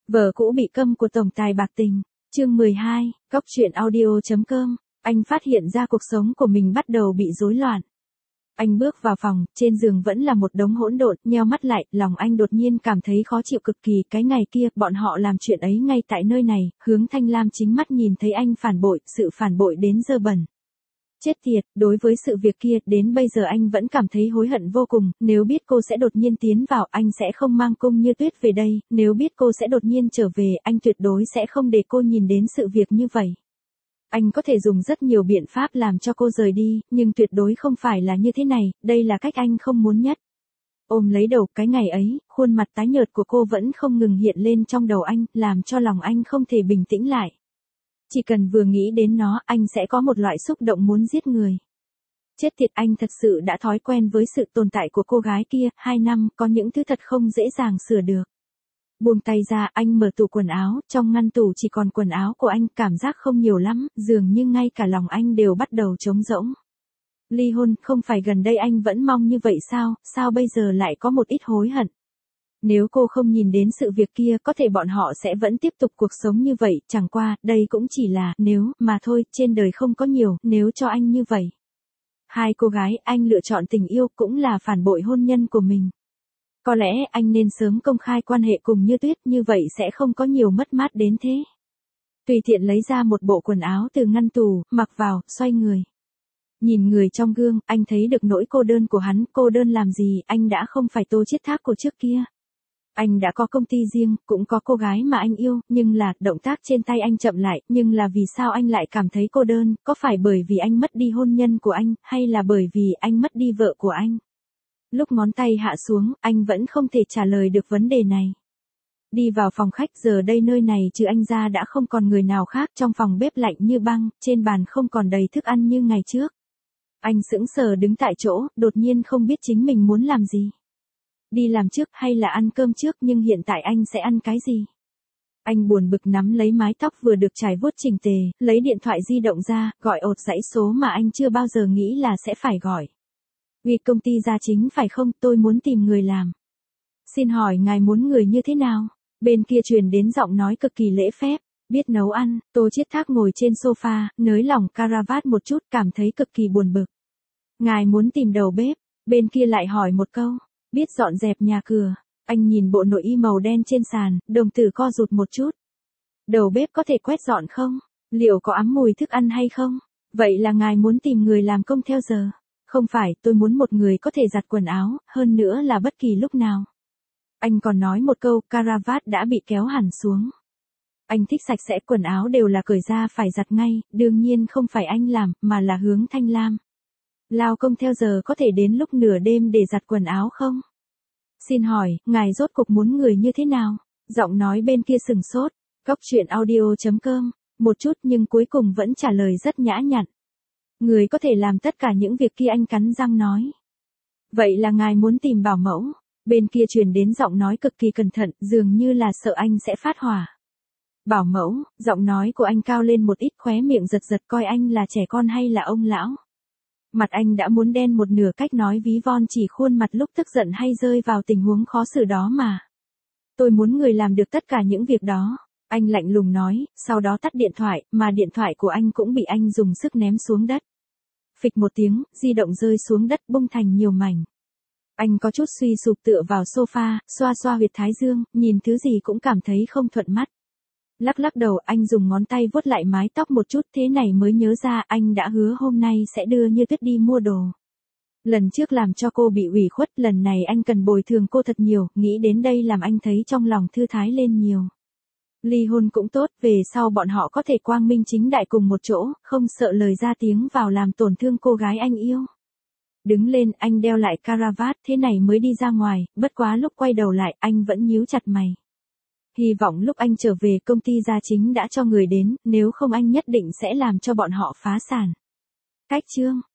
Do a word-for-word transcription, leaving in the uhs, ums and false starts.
Vợ cũ bị câm của tổng tài bạc tình. Chương mười hai, Cóc truyện audio chấm com. Anh phát hiện ra cuộc sống của mình bắt đầu bị rối loạn. Anh bước vào phòng, trên giường vẫn là một đống hỗn độn, nheo mắt lại, lòng anh đột nhiên cảm thấy khó chịu cực kỳ. Cái ngày kia, bọn họ làm chuyện ấy ngay tại nơi này, Hướng Thanh Lam chính mắt nhìn thấy anh phản bội, sự phản bội đến dơ bẩn. Chết tiệt, đối với sự việc kia, đến bây giờ anh vẫn cảm thấy hối hận vô cùng, nếu biết cô sẽ đột nhiên tiến vào, anh sẽ không mang Cung Như Tuyết về đây, nếu biết cô sẽ đột nhiên trở về, anh tuyệt đối sẽ không để cô nhìn đến sự việc như vậy. Anh có thể dùng rất nhiều biện pháp làm cho cô rời đi, nhưng tuyệt đối không phải là như thế này, đây là cách anh không muốn nhất. Ôm lấy đầu, cái ngày ấy, khuôn mặt tái nhợt của cô vẫn không ngừng hiện lên trong đầu anh, làm cho lòng anh không thể bình tĩnh lại. Chỉ cần vừa nghĩ đến nó, anh sẽ có một loại xúc động muốn giết người. Chết tiệt, anh thật sự đã thói quen với sự tồn tại của cô gái kia, hai năm, có những thứ thật không dễ dàng sửa được. Buông tay ra, anh mở tủ quần áo, trong ngăn tủ chỉ còn quần áo của anh, cảm giác không nhiều lắm, dường như ngay cả lòng anh đều bắt đầu trống rỗng. Ly hôn, không phải gần đây anh vẫn mong như vậy sao, sao bây giờ lại có một ít hối hận. Nếu cô không nhìn đến sự việc kia, có thể bọn họ sẽ vẫn tiếp tục cuộc sống như vậy, chẳng qua, đây cũng chỉ là, nếu, mà thôi, trên đời không có nhiều, nếu cho anh như vậy. Hai cô gái, anh lựa chọn tình yêu, cũng là phản bội hôn nhân của mình. Có lẽ, anh nên sớm công khai quan hệ cùng Như Tuyết, như vậy sẽ không có nhiều mất mát đến thế. Tùy tiện lấy ra một bộ quần áo từ ngăn tủ, mặc vào, xoay người. Nhìn người trong gương, anh thấy được nỗi cô đơn của hắn, cô đơn làm gì, anh đã không phải Tô Chiết Thác của trước kia. Anh đã có công ty riêng, cũng có cô gái mà anh yêu, nhưng là, động tác trên tay anh chậm lại, nhưng là vì sao anh lại cảm thấy cô đơn, có phải bởi vì anh mất đi hôn nhân của anh, hay là bởi vì anh mất đi vợ của anh? Lúc ngón tay hạ xuống, anh vẫn không thể trả lời được vấn đề này. Đi vào phòng khách, giờ đây nơi này trừ anh ra đã không còn người nào khác, trong phòng bếp lạnh như băng, trên bàn không còn đầy thức ăn như ngày trước. Anh sững sờ đứng tại chỗ, đột nhiên không biết chính mình muốn làm gì. Đi làm trước hay là ăn cơm trước, nhưng hiện tại anh sẽ ăn cái gì? Anh buồn bực nắm lấy mái tóc vừa được trải vuốt chỉnh tề, lấy điện thoại di động ra, gọi ột dãy số mà anh chưa bao giờ nghĩ là sẽ phải gọi. Vì công ty gia chính phải không, tôi muốn tìm người làm. Xin hỏi ngài muốn người như thế nào? Bên kia truyền đến giọng nói cực kỳ lễ phép, biết nấu ăn. Tô Chiết Thác ngồi trên sofa, nới lỏng caravat một chút, cảm thấy cực kỳ buồn bực. Ngài muốn tìm đầu bếp, bên kia lại hỏi một câu. Biết dọn dẹp nhà cửa. Anh nhìn bộ nội y màu đen trên sàn, đồng tử co rụt một chút. Đầu bếp có thể quét dọn không? Liệu có ám mùi thức ăn hay không? Vậy là ngài muốn tìm người làm công theo giờ? Không phải, tôi muốn một người có thể giặt quần áo, hơn nữa là bất kỳ lúc nào. Anh còn nói một câu, caravat đã bị kéo hẳn xuống. Anh thích sạch sẽ, quần áo đều là cởi ra phải giặt ngay, đương nhiên không phải anh làm, mà là Hướng Thanh Lam. Lao công theo giờ có thể đến lúc nửa đêm để giặt quần áo không? Xin hỏi, ngài rốt cục muốn người như thế nào? Giọng nói bên kia sừng sốt. Cóc truyện audio chấm com. Một chút nhưng cuối cùng vẫn trả lời rất nhã nhặn. Người có thể làm tất cả những việc kia, anh cắn răng nói. Vậy là ngài muốn tìm bảo mẫu. Bên kia truyền đến giọng nói cực kỳ cẩn thận, dường như là sợ anh sẽ phát hỏa. Bảo mẫu, giọng nói của anh cao lên một ít, khóe miệng giật giật, coi anh là trẻ con hay là ông lão. Mặt anh đã muốn đen một nửa, cách nói ví von chỉ khuôn mặt lúc tức giận hay rơi vào tình huống khó xử đó mà. Tôi muốn người làm được tất cả những việc đó. Anh lạnh lùng nói, sau đó tắt điện thoại, mà điện thoại của anh cũng bị anh dùng sức ném xuống đất. Phịch một tiếng, di động rơi xuống đất bung thành nhiều mảnh. Anh có chút suy sụp tựa vào sofa, xoa xoa huyệt thái dương, nhìn thứ gì cũng cảm thấy không thuận mắt. Lắc lắc đầu, anh dùng ngón tay vuốt lại mái tóc một chút, thế này mới nhớ ra anh đã hứa hôm nay sẽ đưa Như Tuyết đi mua đồ. Lần trước làm cho cô bị ủy khuất, lần này anh cần bồi thường cô thật nhiều, nghĩ đến đây làm anh thấy trong lòng thư thái lên nhiều. Ly hôn cũng tốt, về sau bọn họ có thể quang minh chính đại cùng một chỗ, không sợ lời ra tiếng vào làm tổn thương cô gái anh yêu. Đứng lên, anh đeo lại caravat, thế này mới đi ra ngoài, bất quá lúc quay đầu lại, anh vẫn nhíu chặt mày. Hy vọng lúc anh trở về công ty gia chính đã cho người đến, nếu không anh nhất định sẽ làm cho bọn họ phá sản. Cách chương